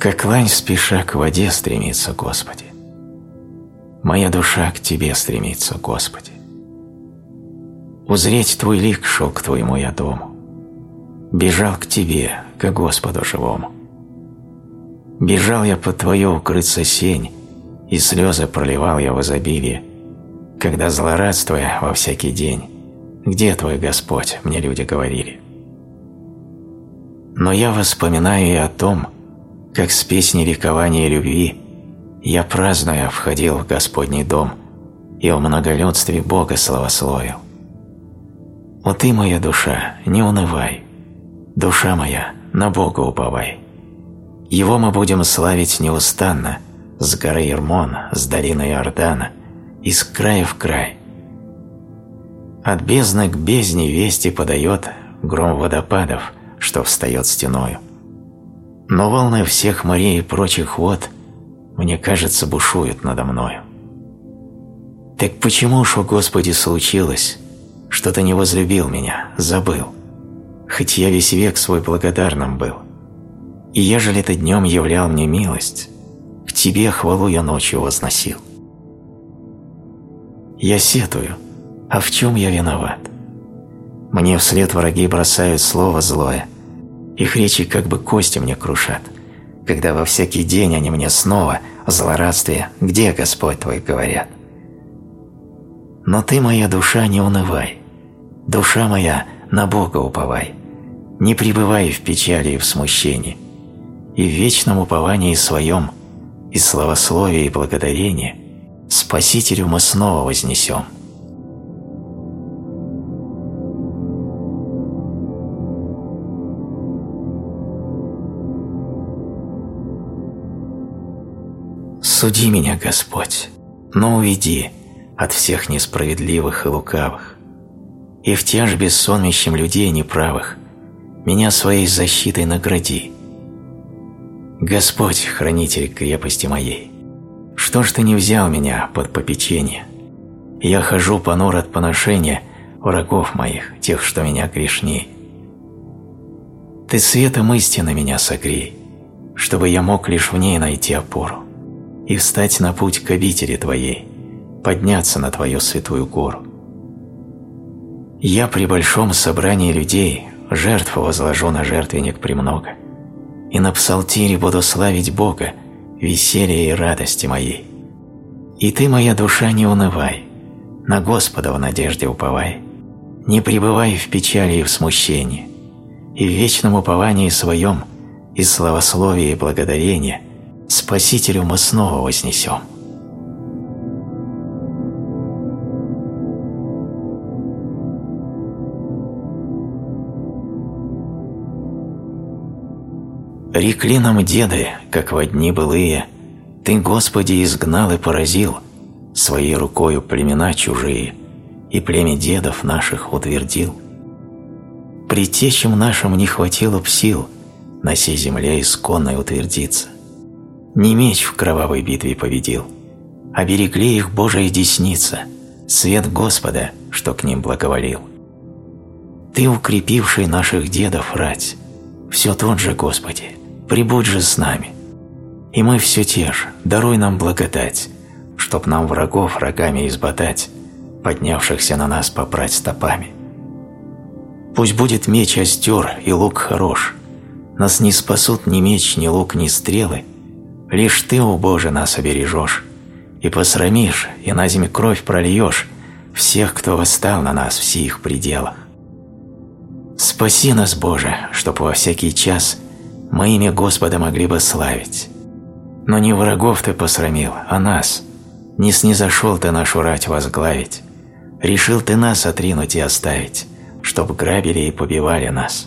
Как лань спеша к воде стремится, Господи. Моя душа к Тебе стремится, Господи. Узреть Твой лик шел к Твоему я дому. Бежал к Тебе, к Господу живому. Бежал я под Твою укрыться сень, и слезы проливал я в изобилии, когда злорадствуя во всякий день, где Твой Господь, мне люди говорили. Но я воспоминаю и о том, как с песней ликования и любви я, празднуя, входил в Господний дом и о многолюдстве Бога славословил. О Ты, моя душа, не унывай, душа моя, на Бога уповай. Его мы будем славить неустанно, с горы Ирмон, с долины Иордана, из края в край. От бездны к бездне вести подает гром водопадов, что встает стеною. Но волны всех морей и прочих вод, мне кажется, бушуют надо мною. Так почему ж, о Господи, случилось, что Ты не возлюбил меня, забыл, хоть я весь век свой благодарным был? И ежели Ты днем являл мне милость, к Тебе хвалу я ночью возносил. Я сетую, а в чем я виноват? Мне вслед враги бросают слово злое, их речи как бы кости мне крушат, когда во всякий день они мне снова в злорадстве «Где Господь твой?» говорят. Но Ты, моя душа, не унывай, душа моя, на Бога уповай, не пребывай в печали и в смущении, и в вечном уповании своем, и славословие и благодарение Спасителю мы снова вознесем. Суди меня, Господь, но уведи от всех несправедливых и лукавых, и в тяжбе с сонмищем людей неправых меня своей защитой награди. Господь, хранитель крепости моей, что ж Ты не взял меня под попечение? Я хожу понур от поношения врагов моих, тех, что меня грешней. Ты светом истины меня согрей, чтобы я мог лишь в ней найти опору и встать на путь к обители Твоей, подняться на Твою святую гору. Я при большом собрании людей жертву возложу на жертвенник премного, и на псалтире буду славить Бога, веселье и радости моей. И Ты, моя душа, не унывай, на Господа в надежде уповай, не пребывай в печали и в смущении, и в вечном уповании своем, и славословие и благодарение Спасителю мы снова вознесем. Рекли нам деды, как во дни былые, Ты, Господи, изгнал и поразил своей рукою племена чужие, и племя дедов наших утвердил. Предтечам нашим не хватило б сил на сей земле исконной утвердиться. Не меч в кровавой битве победил, а берегли их Божия десница, свет Господа, что к ним благоволил. Ты, укрепивший наших дедов рать, все тот же, Господи, прибудь же с нами, и мы все те же, даруй нам благодать, чтоб нам врагов рогами изботать, поднявшихся на нас попрать стопами. Пусть будет меч остер и лук хорош, нас не спасут ни меч, ни лук, ни стрелы, лишь Ты, о Боже, нас обережешь, и посрамишь, и на землю кровь прольешь всех, кто восстал на нас в сих пределах. Спаси нас, Боже, чтоб во всякий час мы имя Господа могли бы славить. Но не врагов Ты посрамил, а нас. Не снизошел Ты нашу рать возглавить, решил Ты нас отринуть и оставить, чтоб грабили и побивали нас.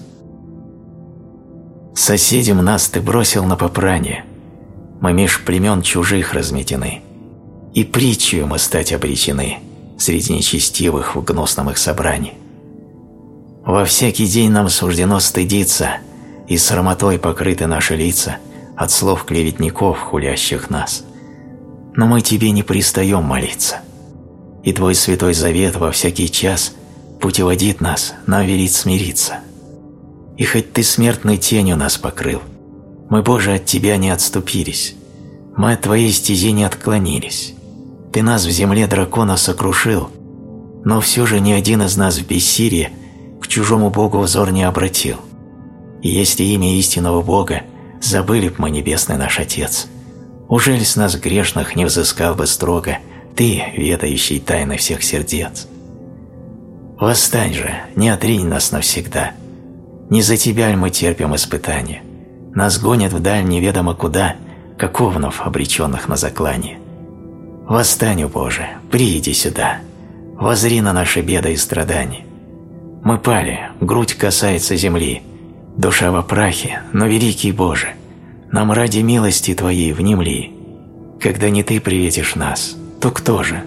Соседям нас Ты бросил на попрание, мы меж племен чужих разметены, и притчью мы стать обречены среди нечестивых в гнусном их собрании. Во всякий день нам суждено стыдиться, и срамотой покрыты наши лица от слов клеветников, хулящих нас. Но мы Тебе не пристаем молиться, и Твой святой завет во всякий час путеводит нас, нам велит смириться. И хоть Ты смертной тенью нас покрыл, Мы, Боже, от Тебя не отступились, мы от Твоей стези не отклонились. Ты нас в земле дракона сокрушил, но все же ни один из нас в бессилии к чужому Богу взор не обратил. И если имя истинного Бога забыли б мы, небесный наш Отец, ужель с нас грешных не взыскал бы строго Ты, ведающий тайны всех сердец? Восстань же, не отринь нас навсегда. Не за Тебя ль мы терпим испытания? Нас гонят вдаль неведомо куда, как овнов, обреченных на заклание. Восстань, о Боже, прииди сюда, воззри на наши беды и страдания. Мы пали, грудь касается земли, душа во прахе, но, великий Боже, нам ради милости Твоей внемли. Когда не Ты приветишь нас, то кто же?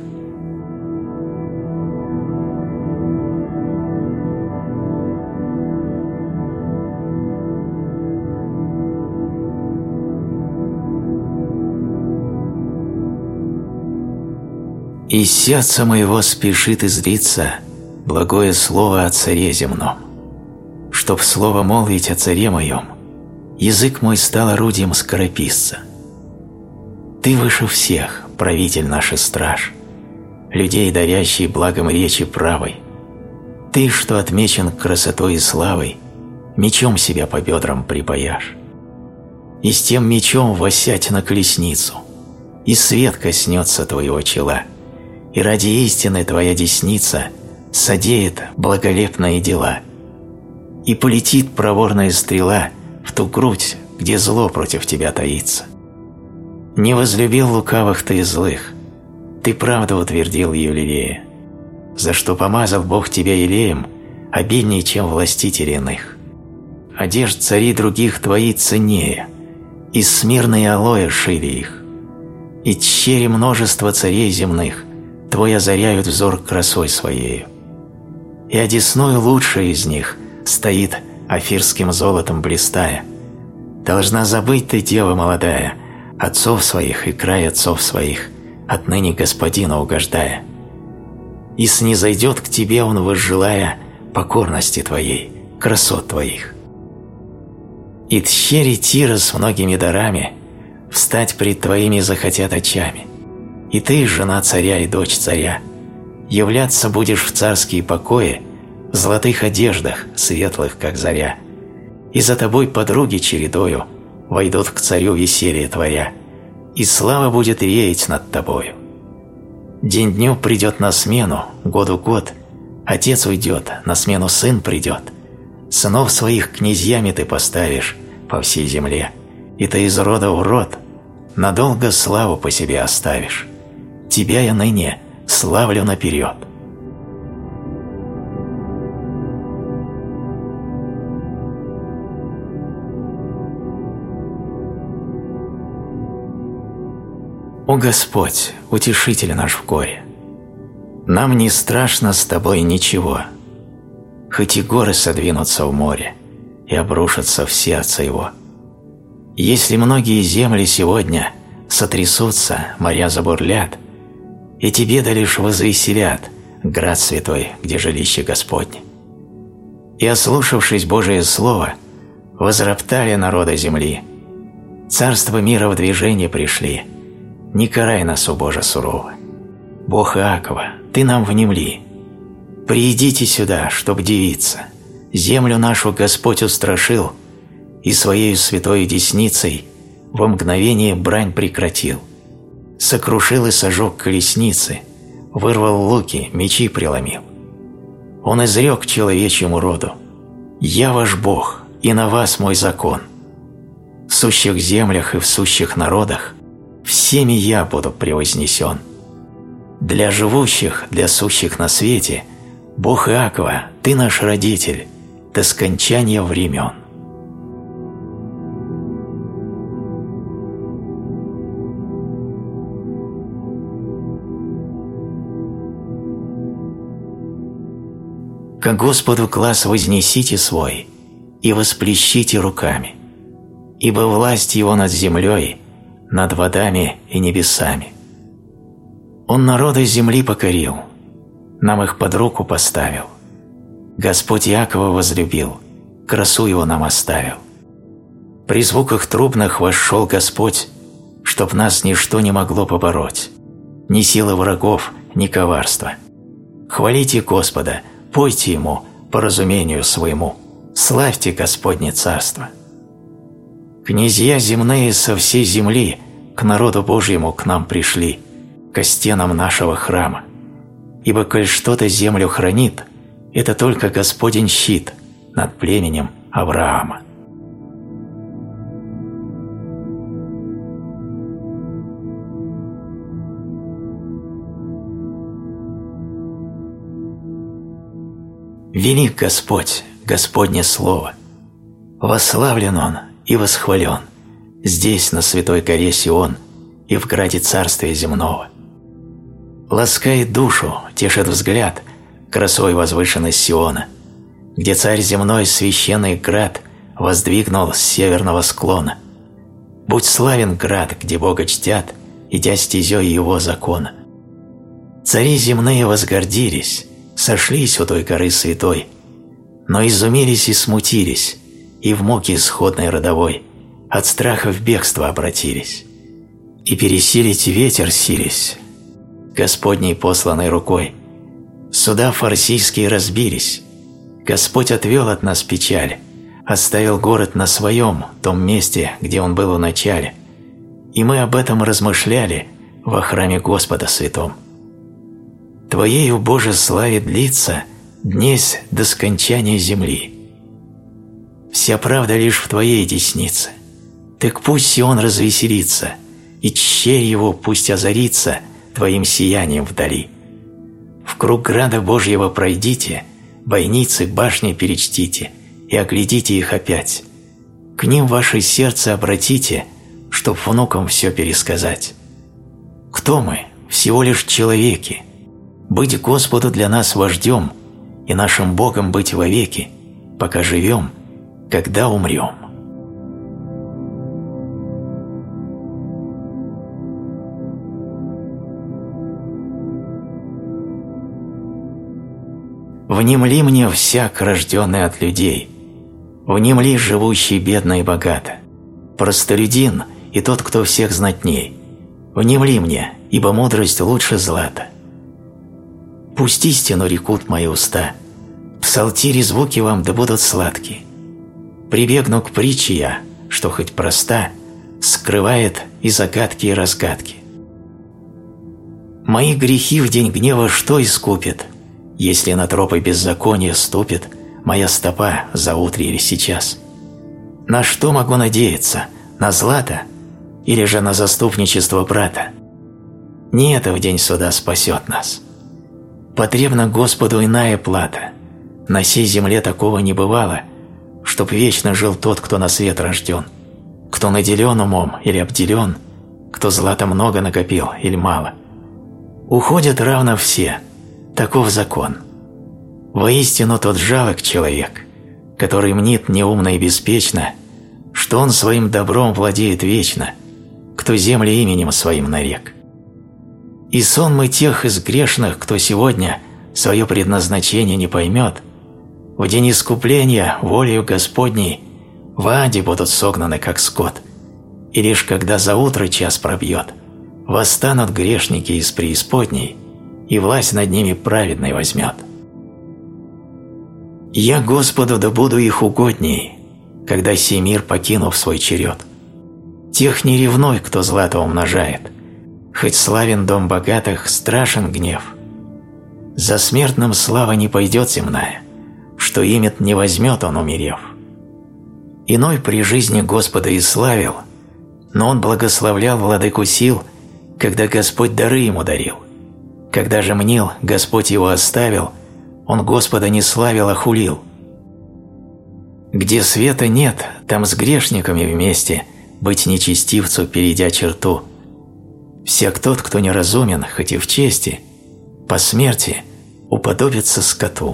Из сердца моего спешит излиться благое слово о Царе земном. Чтоб слово молвить о Царе моем, язык мой стал орудием скорописца. Ты выше всех, правитель наш и страж, людей, дарящий благом речи правой. Ты, что отмечен красотой и славой, мечом себя по бедрам припаяшь. И с тем мечом воссядь на колесницу, и свет коснется твоего чела, и ради истины твоя десница содеет благолепные дела. И полетит проворная стрела в ту грудь, где зло против тебя таится. Не возлюбил лукавых ты и злых, ты правду утвердил ее лелея, за что помазал Бог тебя елеем обильнее, чем властители иных. Одежд царей других твои ценнее, из смирной алоэ шили их, и чере множества царей земных твой озаряют взор красой своею. И одесную лучшая из них стоит, афирским золотом блистая. Должна забыть ты, дева молодая, отцов своих и край отцов своих, отныне господину угождая. И снизойдет к тебе он, возжелая покорности твоей, красот твоих. И тщери Тира с многими дарами встать пред твоими захотят очами. И ты, жена царя и дочь царя, являться будешь в царские покои в золотых одеждах, светлых, как заря. И за тобой подруги чередою войдут к царю веселье творя, и слава будет реять над тобою. День дню придет на смену, году год, отец уйдет, на смену сын придет. Сынов своих князьями ты поставишь по всей земле, и ты из рода в род надолго славу по себе оставишь. Тебя я ныне славлю наперед. О Господь, утешитель наш в горе, нам не страшно с Тобой ничего, хоть и горы содвинутся в море и обрушатся в сердце его. Если многие земли сегодня сотрясутся, моря забурлят, эти беды лишь возвеселят град святой, где жилище Господне. И, ослушавшись Божие Слово, возроптали народы земли, царство мира в движение пришли. Не карай нас, о Боже, сурово. Бог Иакова, Ты нам внемли. Приидите сюда, чтоб дивиться. Землю нашу Господь устрашил, и Своею святою десницей во мгновение брань прекратил. Сокрушил и сожег колесницы, вырвал луки, мечи преломил. Он изрек человечьему роду: «Я ваш Бог, и на вас мой закон. В сущих землях и в сущих народах всеми я буду превознесен. Для живущих, для сущих на свете, Бог Иакова, Ты наш родитель, до скончания времен». Ко Господу глас вознесите свой и восплещите руками, ибо власть Его над землей, над водами и небесами. Он народы земли покорил, нам их под руку поставил. Господь Иакова возлюбил, красу Его нам оставил. При звуках трубных вошел Господь, чтоб нас ничто не могло побороть, ни сила врагов, ни коварство. Хвалите Господа, пойте Ему по разумению своему, славьте Господне царство. Князья земные со всей земли к народу Божьему к нам пришли, ко стенам нашего храма. Ибо коль что-то землю хранит, это только Господень щит над племенем Авраама. Велик Господь, Господне Слово. Восславлен Он и восхвален здесь, на святой горе Сион, и в граде Царствия Земного. Ласкает душу, тешит взгляд красой возвышенность Сиона, где Царь земной священный град воздвигнул с северного склона. Будь славен град, где Бога чтят, идя стезей Его закона. Цари земные возгордились, сошлись у той горы святой, но изумились и смутились, и в муке исходной родовой от страха в бегство обратились, и пересилить ветер сились Господней посланной рукой. Суда фарсийские разбились, Господь отвел от нас печаль, оставил город на своем, том месте, где он был в начале, и мы об этом размышляли во храме Господа святом. Твоею, Боже, славе длится днесь до скончания земли. Вся правда лишь в Твоей деснице. Так пусть Сион развеселится, и тщерь его пусть озарится Твоим сиянием вдали. В круг града Божьего пройдите, бойницы, башни перечтите и оглядите их опять. К ним ваше сердце обратите, чтоб внукам все пересказать. Кто мы? Всего лишь человеки. Быть Господу для нас вождем и нашим Богом быть вовеки, пока живем, когда умрем. Внемли мне всяк, рожденный от людей, внемли живущий бедно и богато, простолюдин и тот, кто всех знатней, внемли мне, ибо мудрость лучше злата. Пусть истину рекут мои уста, в псалтире звуки вам да будут сладкие. Прибегну к притче я, что хоть проста, скрывает и загадки, и разгадки. Мои грехи в день гнева что искупит, если на тропы беззакония ступит моя стопа заутре или сейчас? На что могу надеяться? На злато или же на заступничество брата? Не это в день суда спасет нас. Потребна Господу иная плата. На сей земле такого не бывало, чтоб вечно жил тот, кто на свет рожден, кто наделен умом или обделен, кто злата много накопил или мало. Уходят равно все, таков закон. Воистину тот жалок человек, который мнит неумно и беспечно, что он своим добром владеет вечно, кто земли именем своим нарек. И сонмы тех из грешных, кто сегодня свое предназначение не поймет, в день искупления волею Господней в аде будут согнаны, как скот, и лишь когда заутро час пробьет, восстанут грешники из преисподней, и власть над ними праведной возьмет. Я Господу да буду их угодней, когда сей мир покинув свой черед. Тех не ревной, кто злато умножает, хоть славен дом богатых, страшен гнев. За смертным слава не пойдет земная, что имет не возьмет он, умерев. Иной при жизни Господа и славил, но он благословлял владыку сил, когда Господь дары ему дарил. Когда же мнил, Господь его оставил, он Господа не славил, а хулил. Где света нет, там с грешниками вместе быть нечестивцу, перейдя черту. Всяк тот, кто неразумен, хоть и в чести, по смерти уподобится скоту.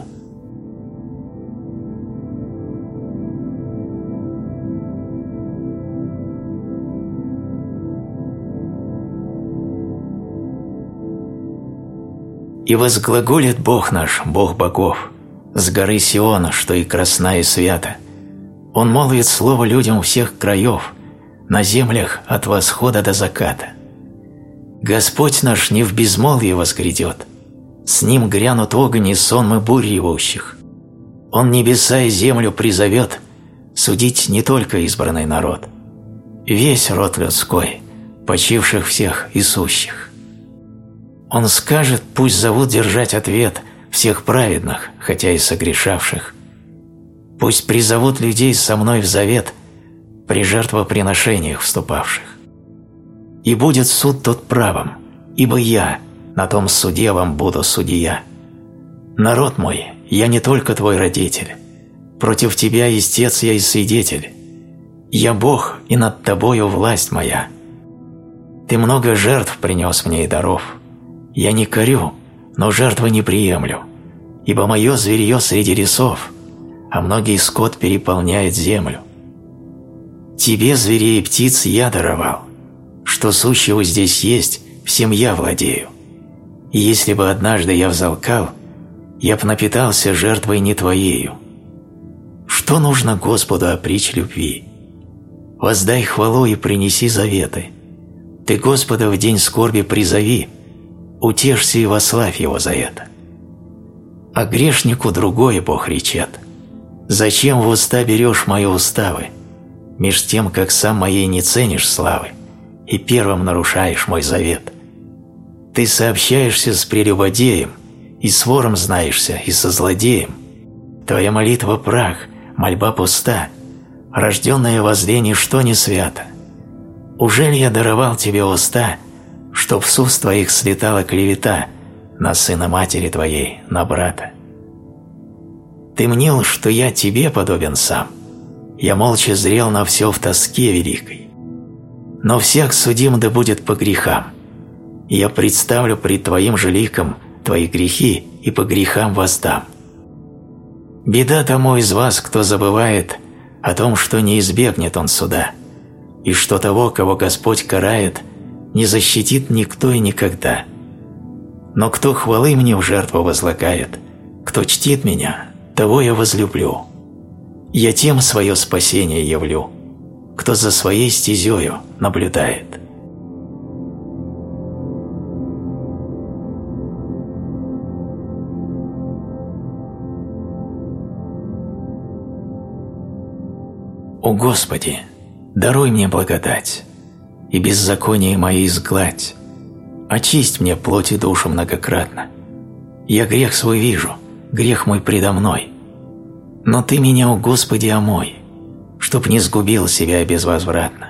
И возглаголит Бог наш, Бог богов, с горы Сиона, что и красна и свята. Он молвит слово людям всех краев, на землях от восхода до заката. Господь наш не в безмолвие возгрядет, с Ним грянут огонь и сонмы бурь ревущих. Он небеса и землю призовет судить не только избранный народ, весь род людской, почивших всех и сущих. Он скажет, пусть зовут держать ответ всех праведных, хотя и согрешавших. Пусть призовут людей со мной в завет при жертвоприношениях вступавших. И будет суд тот правым, ибо я на том суде вам буду судья. Народ мой, я не только твой родитель, против тебя, истец, я и свидетель. Я Бог, и над тобою власть моя. Ты много жертв принес мне и даров. Я не корю, но жертвы не приемлю, ибо мое зверье среди лесов, а многие скот переполняет землю. Тебе, зверей и птиц, я даровал, что сущего здесь есть, всем я владею. И если бы однажды я взалкал, я б напитался жертвой не твоею. Что нужно Господу опричь любви? Воздай хвалу и принеси заветы. Ты Господа в день скорби призови, утешься и вославь Его за это. А грешнику другое Бог речет: зачем в уста берешь мои уставы, меж тем, как сам моей не ценишь славы и первым нарушаешь мой завет? Ты сообщаешься с прелюбодеем, и с вором знаешься, и со злодеем. Твоя молитва прах, мольба пуста, рожденное возле ничто не свято. Ужель я даровал тебе уста, чтоб с уст твоих слетала клевета на сына матери твоей, на брата? Ты мнил, что я тебе подобен сам. Я молча зрел на все в тоске великой. Но всяк судим да будет по грехам. И я представлю пред твоим же ликом твои грехи и по грехам воздам. Беда тому из вас, кто забывает о том, что не избегнет он суда, и что того, кого Господь карает, не защитит никто и никогда. Но кто хвалы мне в жертву возлагает, кто чтит меня, того я возлюблю. Я тем свое спасение явлю, кто за своей стезею наблюдает. О Господи, даруй мне благодать, и беззаконие мои изгладь. Очисть мне плоть и душу многократно. Я грех свой вижу, грех мой предо мной. Но Ты меня, о Господи, омой, чтоб не сгубил себя безвозвратно.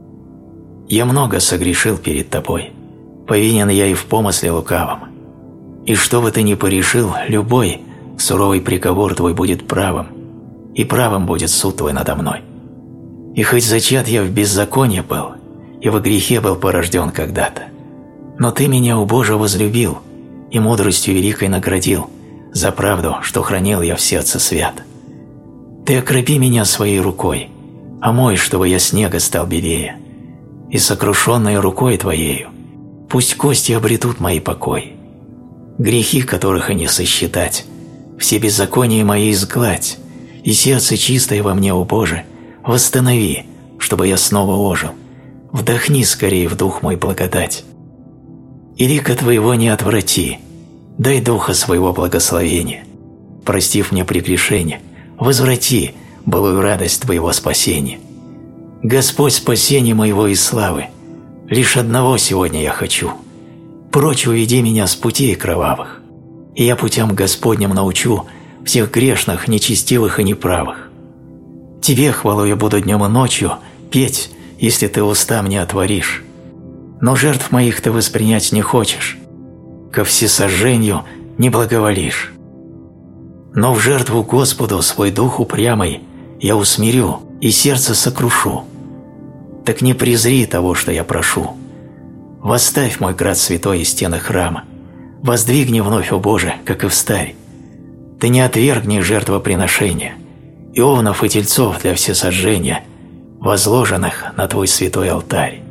Я много согрешил перед Тобой, повинен я и в помысле лукавом. И что бы Ты ни порешил, любой суровый приговор Твой будет правым, и правым будет суд Твой надо мной. И хоть зачат я в беззаконии был, и во грехе был порожден когда-то, но Ты меня, о Боже, возлюбил и мудростью великой наградил за правду, что хранил я в сердце свят. Ты окропи меня своей рукой, омой, чтобы я снега стал белее, и сокрушенной рукой Твоею пусть кости обретут мои покой. Грехи, которых и не сосчитать, все беззакония мои изгладь, и сердце чистое во мне, о Боже, восстанови, чтобы я снова ожил. Вдохни скорее в дух мой благодать. И лика Твоего не отврати, дай духа своего благословения. Простив мне прегрешение, возврати былую радость Твоего спасения. Господь, спасение моего и славы, лишь одного сегодня я хочу. Прочь уведи меня с путей кровавых, и я путям Господним научу всех грешных, нечестивых и неправых. Тебе хвалу я буду днем и ночью петь, если Ты уста мне отворишь. Но жертв моих Ты воспринять не хочешь, ко всесожжению не благоволишь. Но в жертву Господу свой дух упрямый я усмирю и сердце сокрушу. Так не презри того, что я прошу. Восставь мой град святой из стены храма, воздвигни вновь, о Боже, как и встарь. Ты не отвергни жертвоприношения, и овнов и тельцов для всесожжения, возложенных на Твой святой алтарь.